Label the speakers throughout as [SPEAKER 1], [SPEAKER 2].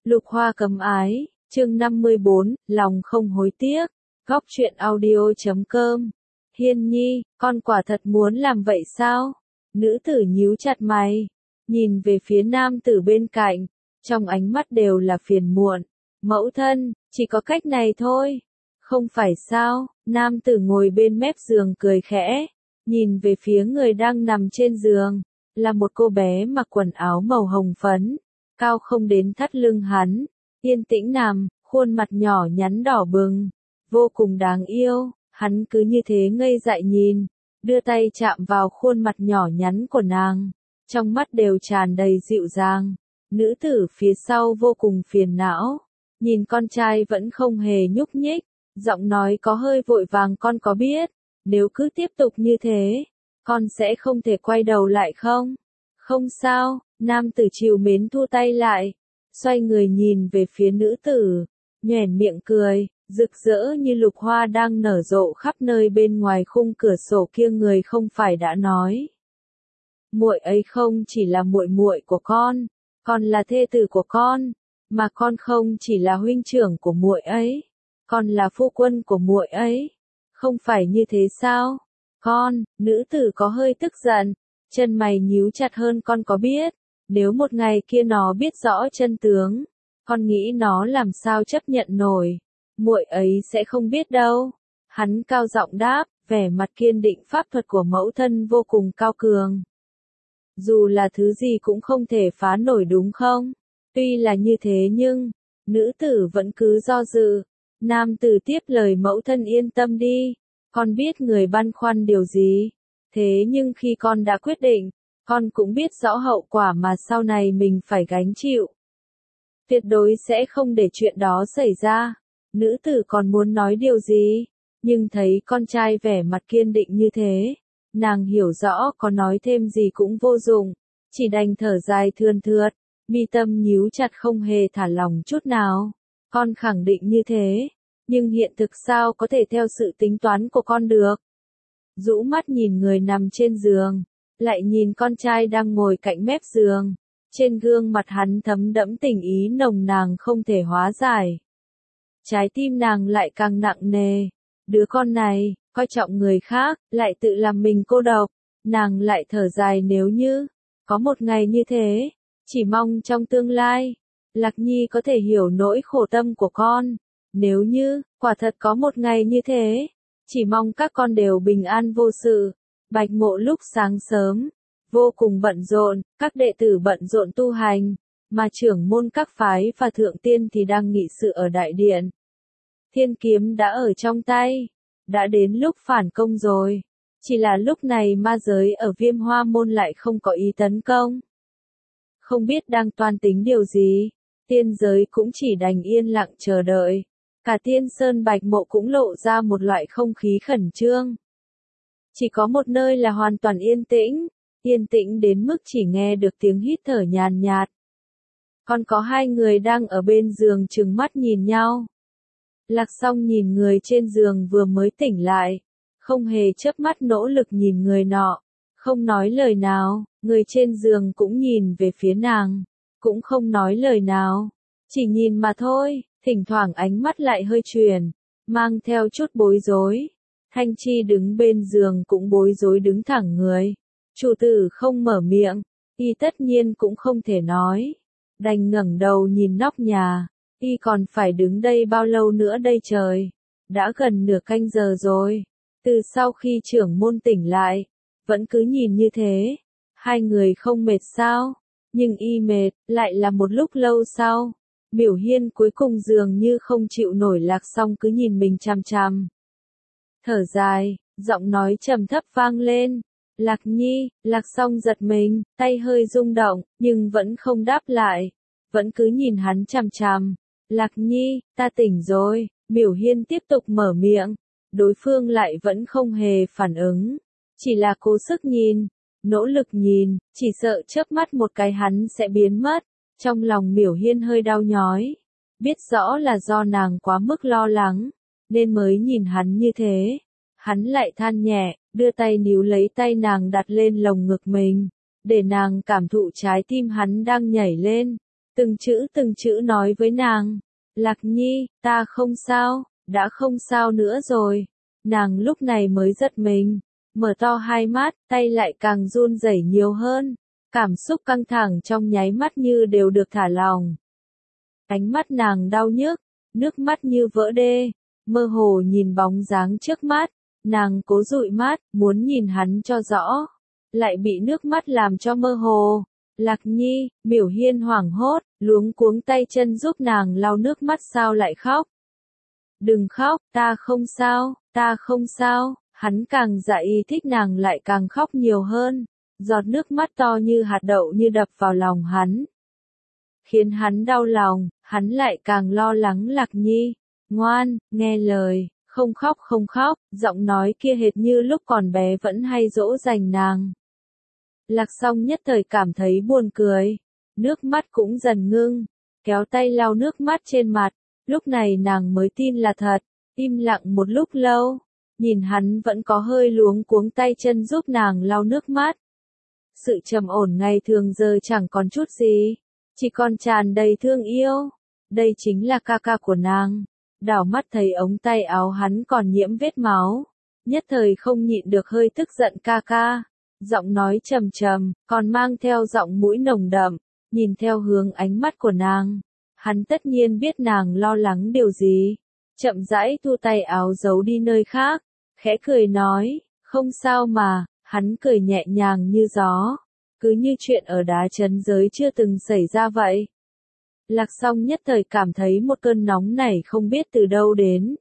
[SPEAKER 1] Lục Hoa cấm ái, chương 54, lòng không hối tiếc. Góc truyện audio.com. Hiên Nhi, con quả thật muốn làm vậy sao? Nữ tử nhíu chặt mày, nhìn về phía nam tử bên cạnh, trong ánh mắt đều là phiền muộn. Mẫu thân, chỉ có cách này thôi. Không phải sao? Nam tử ngồi bên mép giường cười khẽ, nhìn về phía người đang nằm trên giường, là một cô bé mặc quần áo màu hồng phấn, cao không đến thắt lưng hắn, yên tĩnh nằm, khuôn mặt nhỏ nhắn đỏ bừng, vô cùng đáng yêu. Hắn cứ như thế ngây dại nhìn, đưa tay chạm vào khuôn mặt nhỏ nhắn của nàng, trong mắt đều tràn đầy dịu dàng. Nữ tử phía sau vô cùng phiền não, nhìn con trai vẫn không hề nhúc nhích, giọng nói có hơi vội vàng. Con có biết, nếu cứ tiếp tục như thế, con sẽ không thể quay đầu lại không? Không sao, nam tử trìu mến thu tay lại, xoay người nhìn về phía nữ tử, nhoẻn miệng cười, rực rỡ như lục hoa đang nở rộ khắp nơi bên ngoài khung cửa sổ kia. Người không phải đã nói, muội ấy không chỉ là muội muội của con, còn là thê tử của con, mà con không chỉ là huynh trưởng của muội ấy, còn là phu quân của muội ấy. Không phải như thế sao? Con, nữ tử có hơi tức giận, chân mày nhíu chặt hơn. Con có biết, nếu một ngày kia nó biết rõ chân tướng, con nghĩ nó làm sao chấp nhận nổi? Muội ấy sẽ không biết đâu. Hắn cao giọng đáp, vẻ mặt kiên định. Pháp thuật của mẫu thân vô cùng cao cường, dù là thứ gì cũng không thể phá nổi đúng không? Tuy là như thế nhưng, nữ tử vẫn cứ do dự. Nam tử tiếp lời, mẫu thân yên tâm đi, con biết người băn khoăn điều gì. Thế nhưng khi con đã quyết định, con cũng biết rõ hậu quả mà sau này mình phải gánh chịu. Tuyệt đối sẽ không để chuyện đó xảy ra. Nữ tử còn muốn nói điều gì, nhưng thấy con trai vẻ mặt kiên định như thế, nàng hiểu rõ có nói thêm gì cũng vô dụng, chỉ đành thở dài thườn thượt, mi tâm nhíu chặt không hề thả lỏng chút nào. Con khẳng định như thế, nhưng hiện thực sao có thể theo sự tính toán của con được? Rũ mắt nhìn người nằm trên giường, lại nhìn con trai đang ngồi cạnh mép giường, trên gương mặt hắn thấm đẫm tình ý nồng nàn không thể hóa giải. Trái tim nàng lại càng nặng nề, đứa con này, coi trọng người khác, lại tự làm mình cô độc. Nàng lại thở dài, nếu như có một ngày như thế, chỉ mong trong tương lai, Lạc Nhi có thể hiểu nỗi khổ tâm của con. Nếu như, quả thật có một ngày như thế, chỉ mong các con đều bình an vô sự. Bạch Mộ lúc sáng sớm, vô cùng bận rộn, các đệ tử bận rộn tu hành, mà trưởng môn các phái và thượng tiên thì đang nghị sự ở đại điện. Thiên kiếm đã ở trong tay, đã đến lúc phản công rồi. Chỉ là lúc này ma giới ở Viêm Hoa Môn lại không có ý tấn công. Không biết đang toan tính điều gì, tiên giới cũng chỉ đành yên lặng chờ đợi. Cả Tiên Sơn Bạch Mộ cũng lộ ra một loại không khí khẩn trương. Chỉ có một nơi là hoàn toàn yên tĩnh đến mức chỉ nghe được tiếng hít thở nhàn nhạt. Còn có hai người đang ở bên giường trừng mắt nhìn nhau. Lạc Song nhìn người trên giường vừa mới tỉnh lại, không hề chớp mắt nỗ lực nhìn người nọ, không nói lời nào. Người trên giường cũng nhìn về phía nàng, cũng không nói lời nào, chỉ nhìn mà thôi, thỉnh thoảng ánh mắt lại hơi chuyển, mang theo chút bối rối. Thanh Chi đứng bên giường cũng bối rối đứng thẳng người. Chủ tử không mở miệng, y tất nhiên cũng không thể nói, đành ngẩng đầu nhìn nóc nhà. Y còn phải đứng đây bao lâu nữa đây trời? Đã gần nửa canh giờ rồi. Từ sau khi trưởng môn tỉnh lại, vẫn cứ nhìn như thế. Hai người không mệt sao? Nhưng y mệt, lại là một lúc lâu sau. Miểu Hiên cuối cùng dường như không chịu nổi. Lạc Song cứ nhìn mình chằm chằm. Thở dài, giọng nói trầm thấp vang lên. Lạc Nhi. Lạc Song giật mình, tay hơi rung động, nhưng vẫn không đáp lại. Vẫn cứ nhìn hắn chằm chằm. Lạc Nhi, ta tỉnh rồi. Miểu Hiên tiếp tục mở miệng. Đối phương lại vẫn không hề phản ứng. Chỉ là cố sức nhìn, nỗ lực nhìn, chỉ sợ chớp mắt một cái hắn sẽ biến mất. Trong lòng Miểu Hiên hơi đau nhói. Biết rõ là do nàng quá mức lo lắng, nên mới nhìn hắn như thế. Hắn lại than nhẹ, đưa tay níu lấy tay nàng đặt lên lồng ngực mình, để nàng cảm thụ trái tim hắn đang nhảy lên. từng chữ nói với nàng. Lạc Nhi, ta không sao, đã không sao nữa rồi. Nàng lúc này mới giật mình, mở to hai mắt, tay lại càng run rẩy nhiều hơn. Cảm xúc căng thẳng trong nháy mắt như đều được thả lỏng. Ánh mắt nàng đau nhức, nước mắt như vỡ đê, mơ hồ nhìn bóng dáng trước mắt, nàng cố dụi mắt, muốn nhìn hắn cho rõ, lại bị nước mắt làm cho mơ hồ. Lạc Nhi, Miểu Hiên hoảng hốt, luống cuống tay chân giúp nàng lau nước mắt. Sao lại khóc? Đừng khóc, ta không sao, ta không sao. Hắn càng dạ ý thích nàng lại càng khóc nhiều hơn, giọt nước mắt to như hạt đậu như đập vào lòng hắn, khiến hắn đau lòng. Hắn lại càng lo lắng. Lạc Nhi, ngoan, nghe lời, không khóc không khóc. Giọng nói kia hệt như lúc còn bé vẫn hay dỗ dành nàng. Lạc Song nhất thời cảm thấy buồn cười, nước mắt cũng dần ngưng, kéo tay lau nước mắt trên mặt. Lúc này nàng mới tin là thật, im lặng một lúc lâu, nhìn hắn vẫn có hơi luống cuống tay chân giúp nàng lau nước mắt. Sự trầm ổn ngày thường giờ chẳng còn chút gì, chỉ còn tràn đầy thương yêu. Đây chính là ca ca của nàng. Đảo mắt thấy ống tay áo hắn còn nhiễm vết máu, nhất thời không nhịn được hơi tức giận. Ca ca, giọng nói trầm trầm, còn mang theo giọng mũi nồng đậm, nhìn theo hướng ánh mắt của nàng. Hắn tất nhiên biết nàng lo lắng điều gì, chậm rãi thu tay áo giấu đi nơi khác, khẽ cười nói, không sao mà. Hắn cười nhẹ nhàng như gió, cứ như chuyện ở đá chấn giới chưa từng xảy ra vậy. Lạc Song nhất thời cảm thấy một cơn nóng nảy không biết từ đâu đến.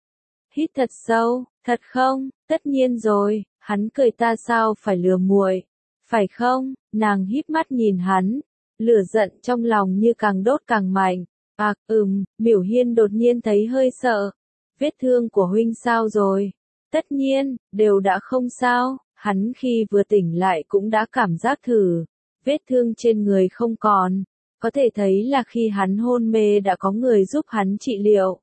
[SPEAKER 1] Hít thật sâu, thật không? Tất nhiên rồi, hắn cười. Ta sao phải lừa muội, phải không? Nàng híp mắt nhìn hắn, lửa giận trong lòng như càng đốt càng mạnh. Miểu Hiên đột nhiên thấy hơi sợ. Vết thương của huynh sao rồi? Tất nhiên, đều đã không sao. Hắn khi vừa tỉnh lại cũng đã cảm giác thử, vết thương trên người không còn, có thể thấy là khi hắn hôn mê đã có người giúp hắn trị liệu.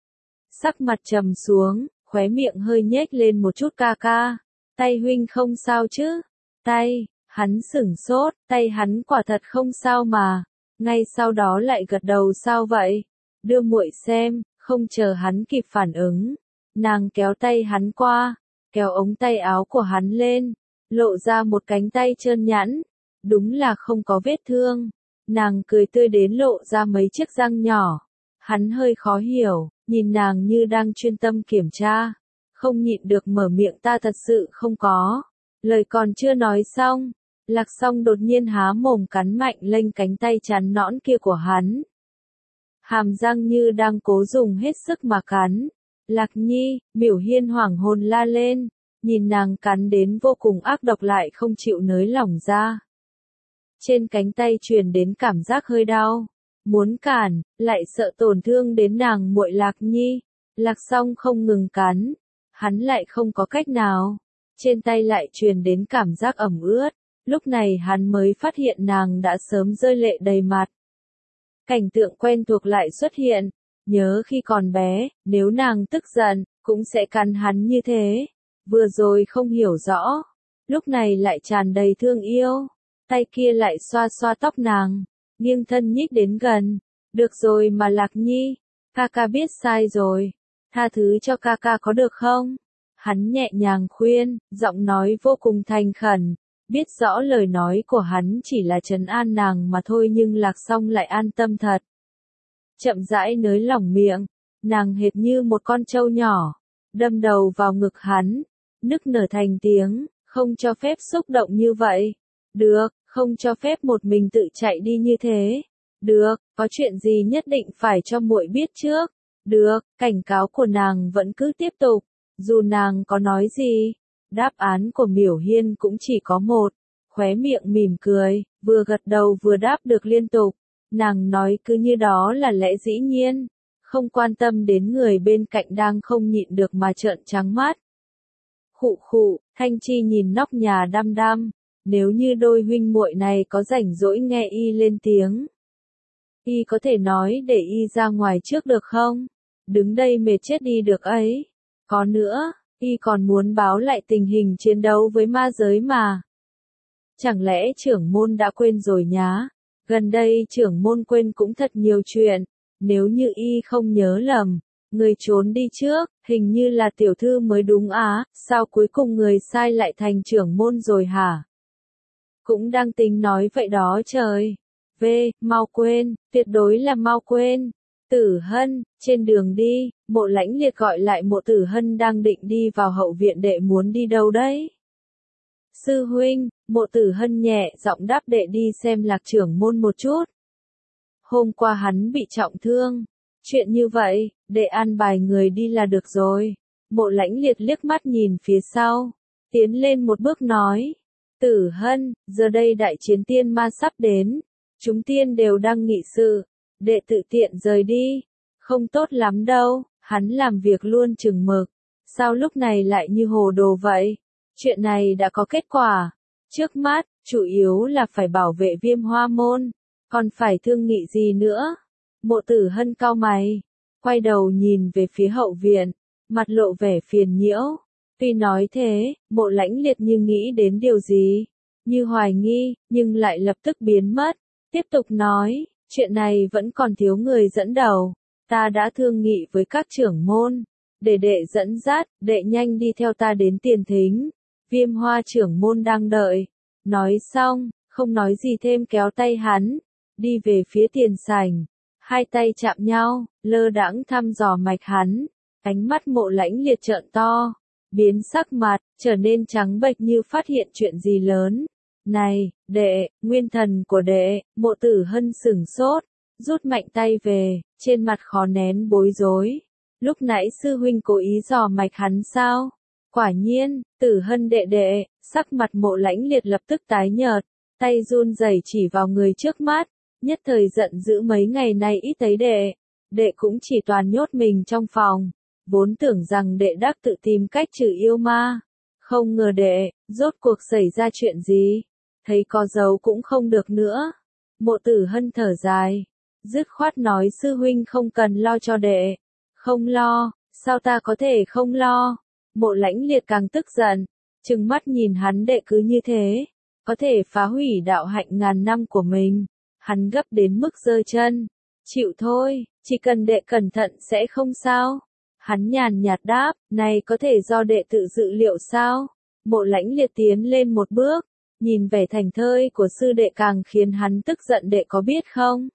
[SPEAKER 1] Sắc mặt trầm xuống, khóe miệng hơi nhếch lên một chút. Ca ca, tay huynh không sao chứ? Tay, hắn sửng sốt, tay hắn quả thật không sao mà. Ngay sau đó lại gật đầu. Sao vậy? Đưa muội xem. Không chờ hắn kịp phản ứng, nàng kéo tay hắn qua, kéo ống tay áo của hắn lên, lộ ra một cánh tay trơn nhẵn, đúng là không có vết thương. Nàng cười tươi đến lộ ra mấy chiếc răng nhỏ. Hắn hơi khó hiểu, nhìn nàng như đang chuyên tâm kiểm tra, không nhịn được mở miệng. Ta thật sự không có. Lời còn chưa nói xong, Lạc Song đột nhiên há mồm cắn mạnh lên cánh tay trắng nõn kia của hắn. Hàm răng như đang cố dùng hết sức mà cắn. Lạc Nhi, Miểu Hiên hoảng hồn la lên, nhìn nàng cắn đến vô cùng ác độc lại không chịu nới lỏng ra. Trên cánh tay truyền đến cảm giác hơi đau, muốn cản, lại sợ tổn thương đến nàng muội. Lạc Nhi, Lạc Song không ngừng cắn, hắn lại không có cách nào. Trên tay lại truyền đến cảm giác ẩm ướt, lúc này hắn mới phát hiện nàng đã sớm rơi lệ đầy mặt. Cảnh tượng quen thuộc lại xuất hiện, nhớ khi còn bé, nếu nàng tức giận, cũng sẽ cắn hắn như thế. Vừa rồi không hiểu rõ, lúc này lại tràn đầy thương yêu. Tay kia lại xoa xoa tóc nàng, nghiêng thân nhích đến gần. Được rồi mà Lạc Nhi, ca ca biết sai rồi, tha thứ cho ca ca có được không? Hắn nhẹ nhàng khuyên, giọng nói vô cùng thành khẩn. Biết rõ lời nói của hắn chỉ là trấn an nàng mà thôi, nhưng Lạc Song lại an tâm thật. Chậm rãi nới lỏng miệng, nàng hệt như một con trâu nhỏ, đâm đầu vào ngực hắn, nức nở thành tiếng. Không cho phép xúc động như vậy. Được, không cho phép một mình tự chạy đi như thế. Được, có chuyện gì nhất định phải cho muội biết trước. Được, cảnh cáo của nàng vẫn cứ tiếp tục, dù nàng có nói gì. Đáp án của Miểu Hiên cũng chỉ có một, khóe miệng mỉm cười, vừa gật đầu vừa đáp được liên tục. Nàng nói cứ như đó là lẽ dĩ nhiên, không quan tâm đến người bên cạnh đang không nhịn được mà trợn trắng mắt. Khụ khụ, Thanh Chi nhìn nóc nhà đăm đăm, nếu như đôi huynh muội này có rảnh rỗi nghe y lên tiếng, y có thể nói để y ra ngoài trước được không? Đứng đây mệt chết đi được ấy. Có nữa, y còn muốn báo lại tình hình chiến đấu với ma giới mà. Chẳng lẽ trưởng môn đã quên rồi nhá? Gần đây trưởng môn quên cũng thật nhiều chuyện, nếu như y không nhớ lầm, người trốn đi trước, hình như là tiểu thư mới đúng á, sao cuối cùng người sai lại thành trưởng môn rồi hả? Cũng đang tính nói vậy đó trời. Mau quên, tuyệt đối là mau quên. Tử Hân, trên đường đi, Mộ Lãnh Liệt gọi lại Mộ Tử Hân đang định đi vào hậu viện. Đệ muốn đi đâu đấy? Sư huynh, Mộ Tử Hân nhẹ giọng đáp, đệ đi xem Lạc trưởng môn một chút. Hôm qua hắn bị trọng thương. Chuyện như vậy, đệ an bài người đi là được rồi. Mộ Lãnh Liệt liếc mắt nhìn phía sau, tiến lên một bước nói. Tử Hân, giờ đây đại chiến tiên ma sắp đến. Chúng tiên đều đang nghị sự. Đệ tự tiện rời đi. Không tốt lắm đâu, hắn làm việc luôn chừng mực. Sao lúc này lại như hồ đồ vậy? Chuyện này đã có kết quả. Trước mắt, chủ yếu là phải bảo vệ Viêm Hoa Môn. Còn phải thương nghị gì nữa? Mộ Tử Hân cau mày, quay đầu nhìn về phía hậu viện, mặt lộ vẻ phiền nhiễu. Tuy nói thế, Mộ Lãnh Liệt như nghĩ đến điều gì, như hoài nghi, nhưng lại lập tức biến mất. Tiếp tục nói, chuyện này vẫn còn thiếu người dẫn đầu. Ta đã thương nghị với các trưởng môn, để đệ dẫn dắt, đệ nhanh đi theo ta đến tiền thính. Viêm Hoa trưởng môn đang đợi. Nói xong, không nói gì thêm kéo tay hắn, đi về phía tiền sảnh. Hai tay chạm nhau, lơ đãng thăm dò mạch hắn. Ánh mắt Mộ Lãnh Liệt trợn to, biến sắc mặt, trở nên trắng bệch như phát hiện chuyện gì lớn. Này, đệ, nguyên thần của đệ. Mộ Tử Hân sửng sốt, rút mạnh tay về, trên mặt khó nén bối rối. Lúc nãy sư huynh cố ý dò mạch hắn sao? Quả nhiên, Tử Hân đệ đệ. Sắc mặt Mộ Lãnh Liệt lập tức tái nhợt, tay run rẩy chỉ vào người trước mắt, nhất thời giận dữ, mấy ngày nay ít thấy đệ. Đệ cũng chỉ toàn nhốt mình trong phòng, vốn tưởng rằng đệ đắc tự tìm cách trừ yêu ma. Không ngờ đệ, rốt cuộc xảy ra chuyện gì? Thấy có giấu cũng không được nữa. Mộ Tử Hân thở dài, dứt khoát nói sư huynh không cần lo cho đệ. Không lo, sao ta có thể không lo? Mộ Lãnh Liệt càng tức giận, trừng mắt nhìn hắn, đệ cứ như thế, có thể phá hủy đạo hạnh ngàn năm của mình. Hắn gấp đến mức giơ chân. Chịu thôi, chỉ cần đệ cẩn thận sẽ không sao. Hắn nhàn nhạt đáp, này có thể do đệ tự dự liệu sao? Mộ Lãnh Liệt tiến lên một bước, nhìn vẻ thành thơi của sư đệ càng khiến hắn tức giận. Đệ có biết không?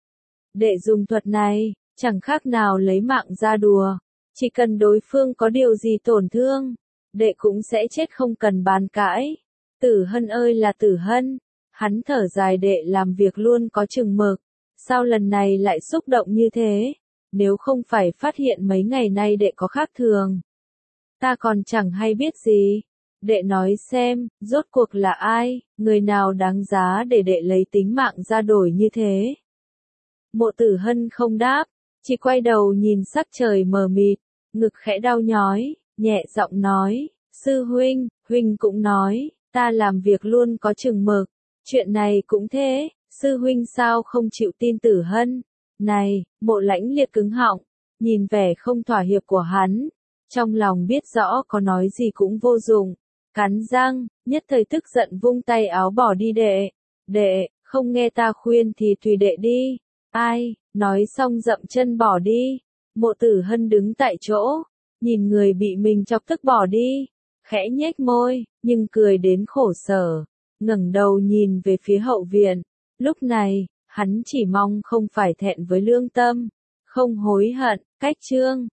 [SPEAKER 1] Đệ dùng thuật này, chẳng khác nào lấy mạng ra đùa. Chỉ cần đối phương có điều gì tổn thương, đệ cũng sẽ chết không cần bàn cãi. Tử Hân ơi là Tử Hân. Hắn thở dài, đệ làm việc luôn có chừng mực. Sao lần này lại xúc động như thế? Nếu không phải phát hiện mấy ngày nay đệ có khác thường, ta còn chẳng hay biết gì. Đệ nói xem, rốt cuộc là ai, người nào đáng giá để đệ lấy tính mạng ra đổi như thế? Mộ Tử Hân không đáp, chỉ quay đầu nhìn sắc trời mờ mịt, ngực khẽ đau nhói, nhẹ giọng nói, sư huynh, huynh cũng nói, ta làm việc luôn có chừng mực. Chuyện này cũng thế, sư huynh sao không chịu tin Tử Hân? Này, Mộ Lãnh Liệt cứng họng, nhìn vẻ không thỏa hiệp của hắn, trong lòng biết rõ có nói gì cũng vô dụng, cắn răng, nhất thời tức giận vung tay áo bỏ đi. Đệ, không nghe ta khuyên thì tùy đệ đi. Ai, nói xong dậm chân bỏ đi. Mộ Tử Hân đứng tại chỗ, nhìn người bị mình chọc tức bỏ đi, khẽ nhếch môi, nhưng cười đến khổ sở, ngẩng đầu nhìn về phía hậu viện. Lúc này, hắn chỉ mong không phải thẹn với lương tâm, không hối hận. Cách chương